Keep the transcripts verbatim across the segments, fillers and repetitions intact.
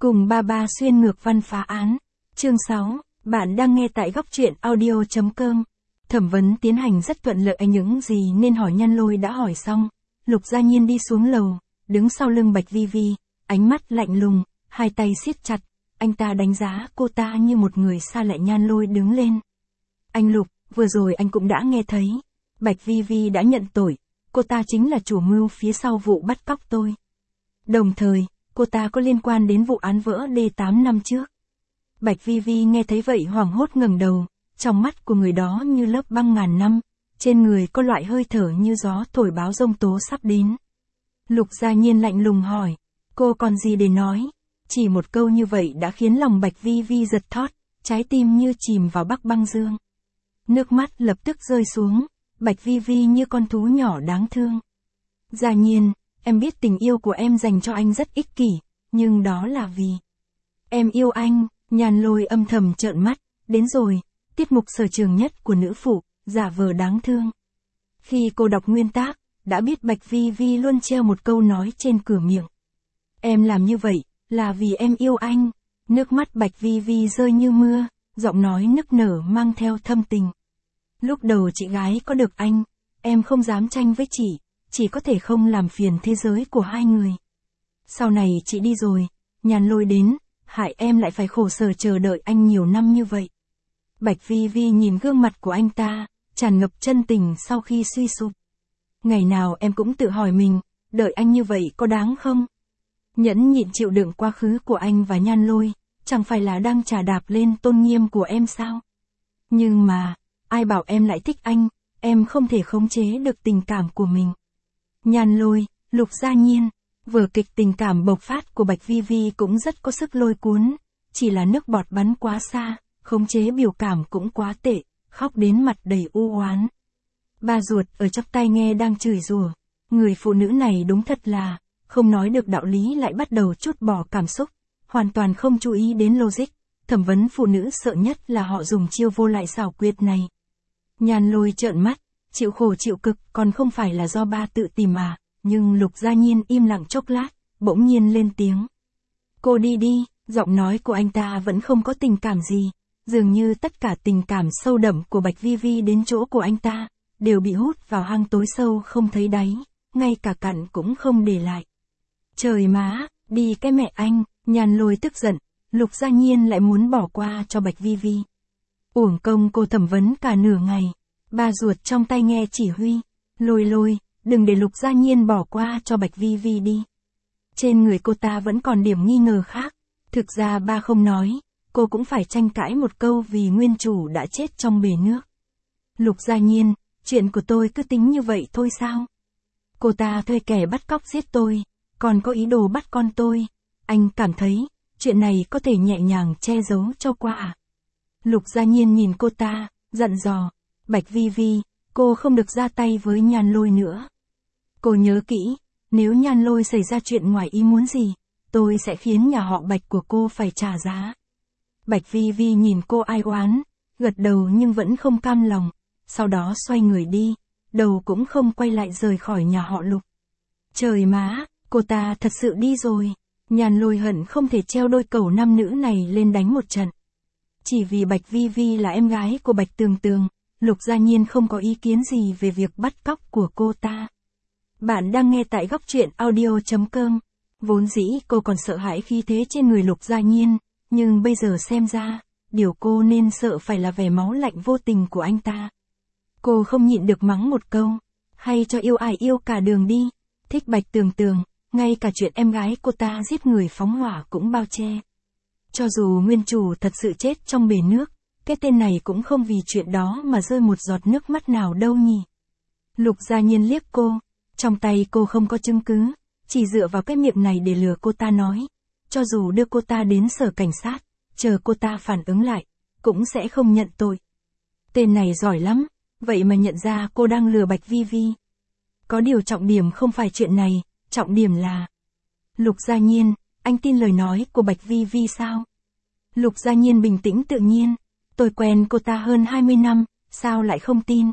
Cùng ba ba xuyên ngược văn phá án. Chương sáu, bạn đang nghe tại góc truyện audio chấm com. Thẩm vấn tiến hành rất thuận lợi, những gì nên hỏi Nhan Lôi đã hỏi xong. Lục Gia Nhiên đi xuống lầu, đứng sau lưng Bạch Vi Vi, ánh mắt lạnh lùng, hai tay siết chặt. Anh ta đánh giá cô ta như một người xa lạ. Nhan Lôi đứng lên. Anh Lục, vừa rồi anh cũng đã nghe thấy. Bạch Vi Vi đã nhận tội, cô ta chính là chủ mưu phía sau vụ bắt cóc tôi. Đồng thời, cô ta có liên quan đến vụ án vỡ đê tám năm trước. Bạch Vi Vi nghe thấy vậy hoảng hốt ngẩng đầu, trong mắt của người đó như lớp băng ngàn năm, trên người có loại hơi thở như gió thổi báo giông tố sắp đến. Lục Gia Nhiên lạnh lùng hỏi, cô còn gì để nói? Chỉ một câu như vậy đã khiến lòng Bạch Vi Vi giật thót, trái tim như chìm vào bắc băng dương. Nước mắt lập tức rơi xuống, Bạch Vi Vi như con thú nhỏ đáng thương. Gia Nhiên, em biết tình yêu của em dành cho anh rất ích kỷ, nhưng đó là vì em yêu anh. Nhan Lôi âm thầm trợn mắt, đến rồi, tiết mục sở trường nhất của nữ phụ, giả vờ đáng thương. Khi cô đọc nguyên tác, đã biết Bạch Vi Vi luôn treo một câu nói trên cửa miệng. Em làm như vậy, là vì em yêu anh. Nước mắt Bạch Vi Vi rơi như mưa, giọng nói nức nở mang theo thâm tình. Lúc đầu chị gái có được anh, em không dám tranh với chị, chỉ có thể không làm phiền thế giới của hai người. Sau này chị đi rồi, Nhan Lôi đến, hại em lại phải khổ sở chờ đợi anh nhiều năm như vậy. Bạch Vi Vi nhìn gương mặt của anh ta, tràn ngập chân tình sau khi suy sụp. Ngày nào em cũng tự hỏi mình, đợi anh như vậy có đáng không? Nhẫn nhịn chịu đựng quá khứ của anh và Nhan Lôi, chẳng phải là đang chà đạp lên tôn nghiêm của em sao? Nhưng mà, ai bảo em lại thích anh, em không thể khống chế được tình cảm của mình. Nhan Lôi, Lục Gia Nhiên, vở kịch tình cảm bộc phát của Bạch Vi Vi cũng rất có sức lôi cuốn, chỉ là nước bọt bắn quá xa, khống chế biểu cảm cũng quá tệ, khóc đến mặt đầy u oán. Ba ruột ở trong tai nghe đang chửi rủa, người phụ nữ này đúng thật là, không nói được đạo lý lại bắt đầu trút bỏ cảm xúc, hoàn toàn không chú ý đến logic. Thẩm vấn phụ nữ sợ nhất là họ dùng chiêu vô lại xảo quyệt này. Nhan Lôi trợn mắt, chịu khổ chịu cực còn không phải là do ba tự tìm à, nhưng Lục Gia Nhiên im lặng chốc lát, bỗng nhiên lên tiếng. Cô đi đi, giọng nói của anh ta vẫn không có tình cảm gì, dường như tất cả tình cảm sâu đậm của Bạch Vi Vi đến chỗ của anh ta, đều bị hút vào hang tối sâu không thấy đáy, ngay cả cặn cũng không để lại. Trời má, đi cái mẹ anh. Nhan Lôi tức giận, Lục Gia Nhiên lại muốn bỏ qua cho Bạch Vi Vi. Uổng công cô thẩm vấn cả nửa ngày, ba ruột trong tay nghe chỉ huy, Lôi Lôi, đừng để Lục Gia Nhiên bỏ qua cho Bạch Vi Vi đi. Trên người cô ta vẫn còn điểm nghi ngờ khác, thực ra ba không nói, cô cũng phải tranh cãi một câu vì nguyên chủ đã chết trong bể nước. Lục Gia Nhiên, chuyện của tôi cứ tính như vậy thôi sao? Cô ta thuê kẻ bắt cóc giết tôi, còn có ý đồ bắt con tôi. Anh cảm thấy, chuyện này có thể nhẹ nhàng che giấu cho qua à? Lục Gia Nhiên nhìn cô ta, dặn dò, Bạch Vi Vi, cô không được ra tay với Nhan Lôi nữa. Cô nhớ kỹ, nếu Nhan Lôi xảy ra chuyện ngoài ý muốn gì, tôi sẽ khiến nhà họ Bạch của cô phải trả giá. Bạch Vi Vi nhìn cô ai oán, gật đầu nhưng vẫn không cam lòng, sau đó xoay người đi, đầu cũng không quay lại rời khỏi nhà họ Lục. Trời má, cô ta thật sự đi rồi. Nhan Lôi hận không thể treo đôi cẩu nam nữ này lên đánh một trận. Chỉ vì Bạch Vi Vi là em gái của Bạch Tường Tường, Lục Gia Nhiên không có ý kiến gì về việc bắt cóc của cô ta. Bạn đang nghe tại góc truyện audio chấm com. Vốn dĩ cô còn sợ hãi khí thế trên người Lục Gia Nhiên, nhưng bây giờ xem ra, điều cô nên sợ phải là vẻ máu lạnh vô tình của anh ta. Cô không nhịn được mắng một câu, hay cho yêu ai yêu cả đường đi, thích Bạch Tường Tường. Ngay cả chuyện em gái cô ta giết người phóng hỏa cũng bao che. Cho dù nguyên chủ thật sự chết trong bể nước, cái tên này cũng không vì chuyện đó mà rơi một giọt nước mắt nào đâu nhỉ. Lục Gia Nhiên liếc cô, trong tay cô không có chứng cứ, chỉ dựa vào cái miệng này để lừa cô ta nói. Cho dù đưa cô ta đến sở cảnh sát, chờ cô ta phản ứng lại, cũng sẽ không nhận tội. Tên này giỏi lắm, vậy mà nhận ra cô đang lừa Bạch Vi Vi. Có điều trọng điểm không phải chuyện này. Trọng điểm là, Lục Gia Nhiên, anh tin lời nói của Bạch Vi Vi sao? Lục Gia Nhiên bình tĩnh tự nhiên, tôi quen cô ta hơn hai mươi năm, sao lại không tin?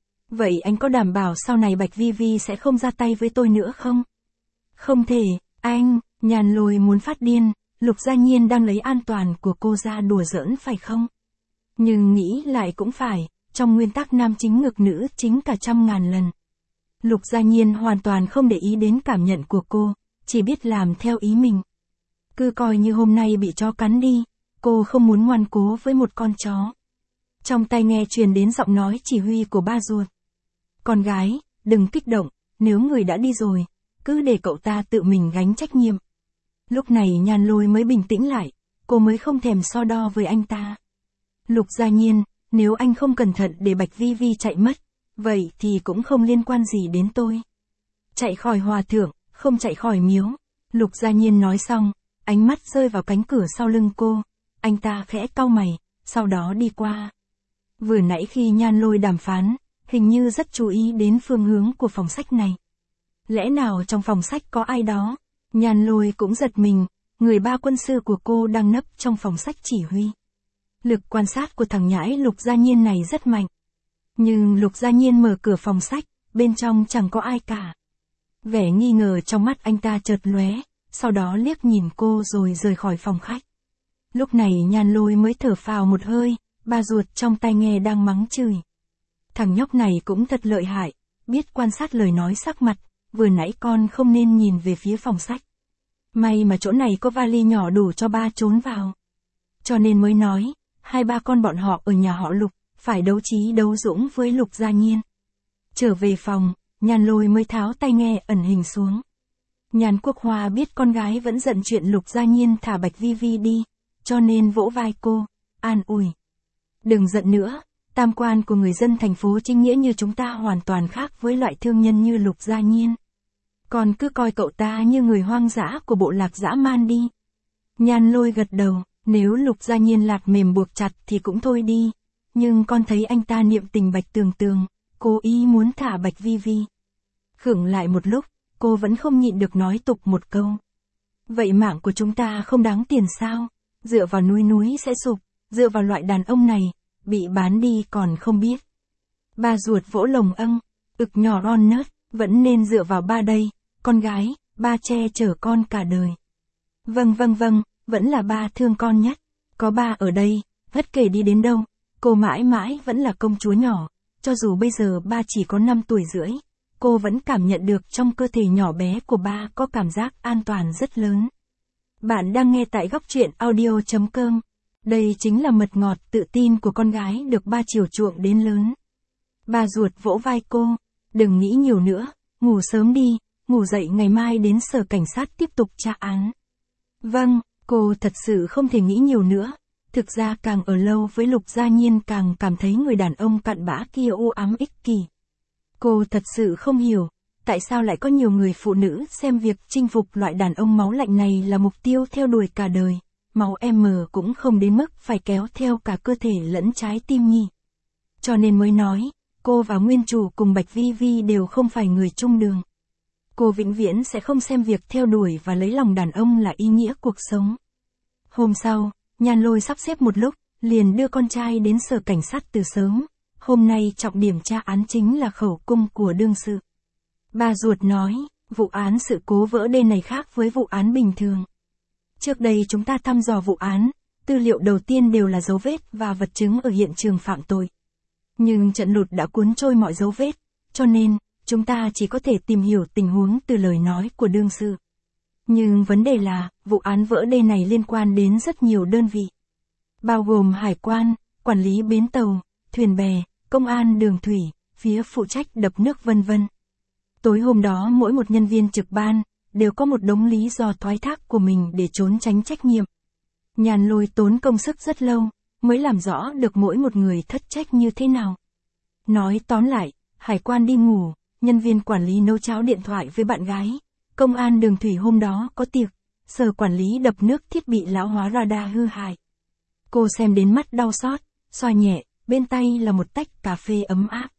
Vậy anh có đảm bảo sau này Bạch Vi Vi sẽ không ra tay với tôi nữa không? Không thể, anh, Nhan Lôi muốn phát điên, Lục Gia Nhiên đang lấy an toàn của cô ra đùa giỡn phải không? Nhưng nghĩ lại cũng phải, trong nguyên tắc nam chính ngược nữ chính cả trăm ngàn lần. Lục Gia Nhiên hoàn toàn không để ý đến cảm nhận của cô, chỉ biết làm theo ý mình. Cứ coi như hôm nay bị chó cắn đi, cô không muốn ngoan cố với một con chó. Trong tai nghe truyền đến giọng nói chỉ huy của ba ruột. Con gái, đừng kích động, nếu người đã đi rồi, cứ để cậu ta tự mình gánh trách nhiệm. Lúc này Nhan Lôi mới bình tĩnh lại, cô mới không thèm so đo với anh ta. Lục Gia Nhiên, nếu anh không cẩn thận để Bạch Vi Vi chạy mất, vậy thì cũng không liên quan gì đến tôi. Chạy khỏi hòa thượng, không chạy khỏi miếu. Lục Gia Nhiên nói xong, ánh mắt rơi vào cánh cửa sau lưng cô. Anh ta khẽ cau mày, sau đó đi qua. Vừa nãy khi Nhan Lôi đàm phán, hình như rất chú ý đến phương hướng của phòng sách này. Lẽ nào trong phòng sách có ai đó? Nhan Lôi cũng giật mình, người ba quân sư của cô đang nấp trong phòng sách chỉ huy. Lực quan sát của thằng nhãi Lục Gia Nhiên này rất mạnh. Nhưng Lục Gia Nhiên mở cửa phòng sách, bên trong chẳng có ai cả. Vẻ nghi ngờ trong mắt anh ta chợt lóe, sau đó liếc nhìn cô rồi rời khỏi phòng khách. Lúc này Nhan Lôi mới thở phào một hơi, ba ruột trong tai nghe đang mắng chửi. Thằng nhóc này cũng thật lợi hại, biết quan sát lời nói sắc mặt, vừa nãy con không nên nhìn về phía phòng sách. May mà chỗ này có vali nhỏ đủ cho ba trốn vào. Cho nên mới nói, hai ba con bọn họ ở nhà họ Lục, phải đấu trí đấu dũng với Lục Gia Nhiên. Trở về phòng, Nhan Lôi mới tháo tai nghe ẩn hình xuống. Nhan Quốc Hoa biết con gái vẫn giận chuyện Lục Gia Nhiên thả Bạch Vi Vi đi, cho nên vỗ vai cô, an ủi. Đừng giận nữa, tam quan của người dân thành phố chính nghĩa như chúng ta hoàn toàn khác với loại thương nhân như Lục Gia Nhiên. Còn cứ coi cậu ta như người hoang dã của bộ lạc dã man đi. Nhan Lôi gật đầu, nếu Lục Gia Nhiên lạc mềm buộc chặt thì cũng thôi đi. Nhưng con thấy anh ta niệm tình Bạch Tường Tường, cố ý muốn thả Bạch Vi Vi. Khựng lại một lúc, cô vẫn không nhịn được nói tục một câu. Vậy mạng của chúng ta không đáng tiền sao? Dựa vào núi núi sẽ sụp, dựa vào loại đàn ông này, bị bán đi còn không biết. Ba ruột vỗ lồng âng, ực nhỏ ron nớt, vẫn nên dựa vào ba đây, con gái, ba che chở con cả đời. Vâng vâng vâng, vẫn là ba thương con nhất, có ba ở đây, bất kể đi đến đâu, cô mãi mãi vẫn là công chúa nhỏ, cho dù bây giờ ba chỉ có năm tuổi rưỡi, cô vẫn cảm nhận được trong cơ thể nhỏ bé của ba có cảm giác an toàn rất lớn. Bạn đang nghe tại góc truyện audio chấm com. Đây chính là mật ngọt tự tin của con gái được ba chiều chuộng đến lớn. Ba ruột vỗ vai cô, đừng nghĩ nhiều nữa, ngủ sớm đi, ngủ dậy ngày mai đến sở cảnh sát tiếp tục tra án. Vâng, cô thật sự không thể nghĩ nhiều nữa. Thực ra càng ở lâu với Lục Gia Nhiên càng cảm thấy người đàn ông cặn bã kia u ám ích kỷ. Cô thật sự không hiểu, tại sao lại có nhiều người phụ nữ xem việc chinh phục loại đàn ông máu lạnh này là mục tiêu theo đuổi cả đời. Máu em cũng không đến mức phải kéo theo cả cơ thể lẫn trái tim nhỉ. Cho nên mới nói, cô và nguyên chủ cùng Bạch Vi Vi đều không phải người chung đường. Cô vĩnh viễn sẽ không xem việc theo đuổi và lấy lòng đàn ông là ý nghĩa cuộc sống. Hôm sau, Nhan Lôi sắp xếp một lúc, liền đưa con trai đến sở cảnh sát từ sớm. Hôm nay trọng điểm tra án chính là khẩu cung của đương sự. Ba ruột nói, vụ án sự cố vỡ đê này khác với vụ án bình thường. Trước đây chúng ta thăm dò vụ án, tư liệu đầu tiên đều là dấu vết và vật chứng ở hiện trường phạm tội. Nhưng trận lụt đã cuốn trôi mọi dấu vết, cho nên, chúng ta chỉ có thể tìm hiểu tình huống từ lời nói của đương sự. Nhưng vấn đề là, vụ án vỡ đê này liên quan đến rất nhiều đơn vị. Bao gồm hải quan, quản lý bến tàu, thuyền bè, công an đường thủy, phía phụ trách đập nước vân vân. Tối hôm đó mỗi một nhân viên trực ban, đều có một đống lý do thoái thác của mình để trốn tránh trách nhiệm. Nhan Lôi tốn công sức rất lâu, mới làm rõ được mỗi một người thất trách như thế nào. Nói tóm lại, hải quan đi ngủ, nhân viên quản lý nấu cháo điện thoại với bạn gái, công an đường thủy hôm đó có tiệc, sở quản lý đập nước thiết bị lão hóa radar hư hại. Cô xem đến mắt đau xót, xoa nhẹ, bên tay là một tách cà phê ấm áp.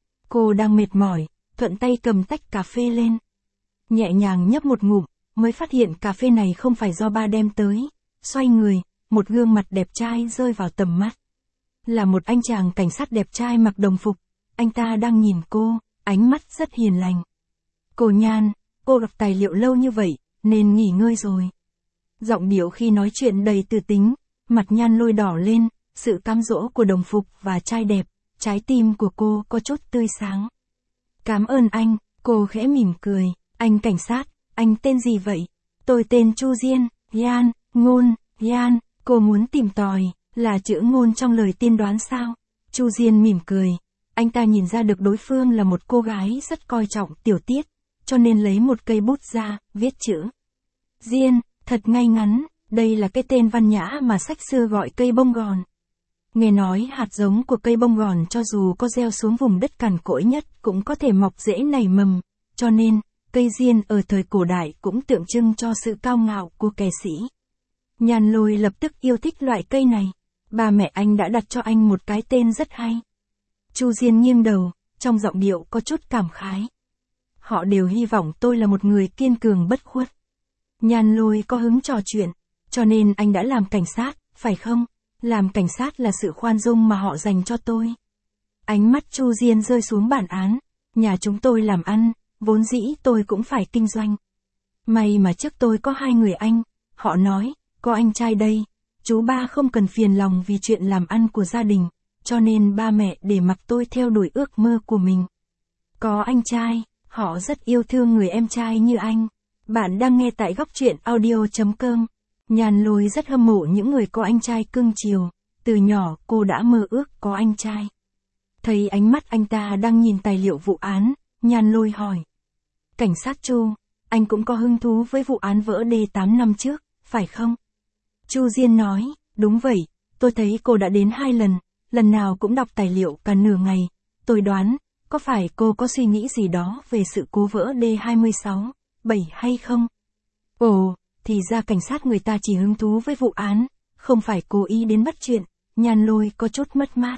Cô đang mệt mỏi, thuận tay cầm tách cà phê lên. Nhẹ nhàng nhấp một ngụm, mới phát hiện cà phê này không phải do ba đem tới. Xoay người, một gương mặt đẹp trai rơi vào tầm mắt. Là một anh chàng cảnh sát đẹp trai mặc đồng phục, anh ta đang nhìn cô, ánh mắt rất hiền lành. Cô Nhan, cô đọc tài liệu lâu như vậy, nên nghỉ ngơi rồi. Giọng điệu khi nói chuyện đầy từ tính, mặt Nhan Lôi đỏ lên, sự cám dỗ của đồng phục và trai đẹp, trái tim của cô có chút tươi sáng. Cảm ơn anh, cô khẽ mỉm cười, anh cảnh sát, anh tên gì vậy? Tôi tên Chu Diên, Yan, Ngôn, Yan, cô muốn tìm tòi, là chữ ngôn trong lời tiên đoán sao? Chu Diên mỉm cười, anh ta nhìn ra được đối phương là một cô gái rất coi trọng tiểu tiết, cho nên lấy một cây bút ra, viết chữ. Diên, thật ngay ngắn, đây là cái tên văn nhã mà sách xưa gọi cây bông gòn. Nghe nói hạt giống của cây bông gòn cho dù có gieo xuống vùng đất cằn cỗi nhất cũng có thể mọc rễ nảy mầm, cho nên, cây diên ở thời cổ đại cũng tượng trưng cho sự cao ngạo của kẻ sĩ. Nhan Lôi lập tức yêu thích loại cây này, ba mẹ anh đã đặt cho anh một cái tên rất hay. Chu Diên nghiêng đầu, trong giọng điệu có chút cảm khái. Họ đều hy vọng tôi là một người kiên cường bất khuất. Nhan Lôi có hứng trò chuyện, cho nên anh đã làm cảnh sát, phải không? Làm cảnh sát là sự khoan dung mà họ dành cho tôi. Ánh mắt Chu Diên rơi xuống bản án, nhà chúng tôi làm ăn, vốn dĩ tôi cũng phải kinh doanh. May mà trước tôi có hai người anh, họ nói, có anh trai đây, chú ba không cần phiền lòng vì chuyện làm ăn của gia đình, cho nên ba mẹ để mặc tôi theo đuổi ước mơ của mình. Có anh trai, họ rất yêu thương người em trai như anh. Bạn đang nghe tại góc truyện audio chấm com. Nhan Lôi rất hâm mộ những người có anh trai cưng chiều, từ nhỏ cô đã mơ ước có anh trai. Thấy ánh mắt anh ta đang nhìn tài liệu vụ án, Nhan Lôi hỏi. Cảnh sát Chu, anh cũng có hứng thú với vụ án vỡ đê tám năm trước, phải không? Chu Diên nói, đúng vậy, tôi thấy cô đã đến hai lần, lần nào cũng đọc tài liệu cả nửa ngày. Tôi đoán, có phải cô có suy nghĩ gì đó về sự cố vỡ đê hai sáu, bảy hay không? Ồ, thì ra cảnh sát người ta chỉ hứng thú với vụ án, không phải cố ý đến bắt chuyện. Nhan Lôi có chút mất mát.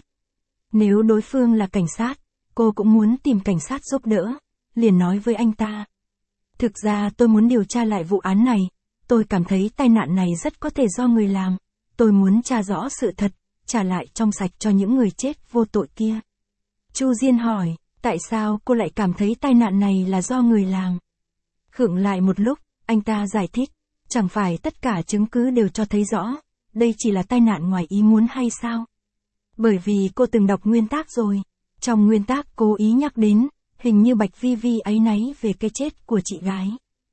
Nếu đối phương là cảnh sát, cô cũng muốn tìm cảnh sát giúp đỡ, liền nói với anh ta. Thực ra tôi muốn điều tra lại vụ án này, tôi cảm thấy tai nạn này rất có thể do người làm, tôi muốn tra rõ sự thật, trả lại trong sạch cho những người chết vô tội kia. Chu Diên hỏi, tại sao cô lại cảm thấy tai nạn này là do người làm? Khựng lại một lúc, anh ta giải thích, chẳng phải tất cả chứng cứ đều cho thấy rõ, đây chỉ là tai nạn ngoài ý muốn hay sao? Bởi vì cô từng đọc nguyên tác rồi, trong nguyên tác cố ý nhắc đến, hình như Bạch Vi Vi áy náy về cái chết của chị gái.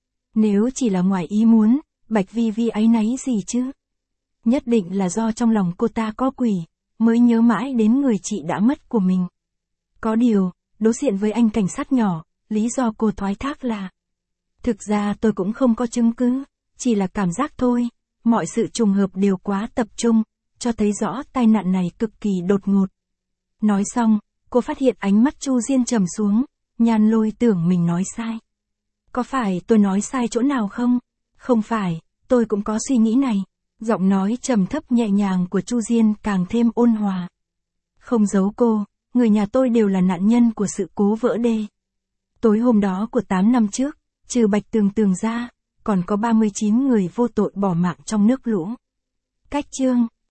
Nếu chỉ là ngoài ý muốn, Bạch Vi Vi áy náy gì chứ? Nhất định là do trong lòng cô ta có quỷ, mới nhớ mãi đến người chị đã mất của mình. Có điều, đối diện với anh cảnh sát nhỏ, lý do cô thoái thác là thực ra tôi cũng không có chứng cứ, chỉ là cảm giác thôi, mọi sự trùng hợp đều quá tập trung, cho thấy rõ tai nạn này cực kỳ đột ngột. Nói xong, cô phát hiện ánh mắt Chu Diên trầm xuống, Nhan Lôi tưởng mình nói sai. Có phải tôi nói sai chỗ nào không? Không phải, tôi cũng có suy nghĩ này. Giọng nói trầm thấp nhẹ nhàng của Chu Diên càng thêm ôn hòa. Không giấu cô, người nhà tôi đều là nạn nhân của sự cố vỡ đê. Tối hôm đó của tám năm trước, trừ Bạch Tường Tường ra, còn có ba mươi chín người vô tội bỏ mạng trong nước lũ. Cách chương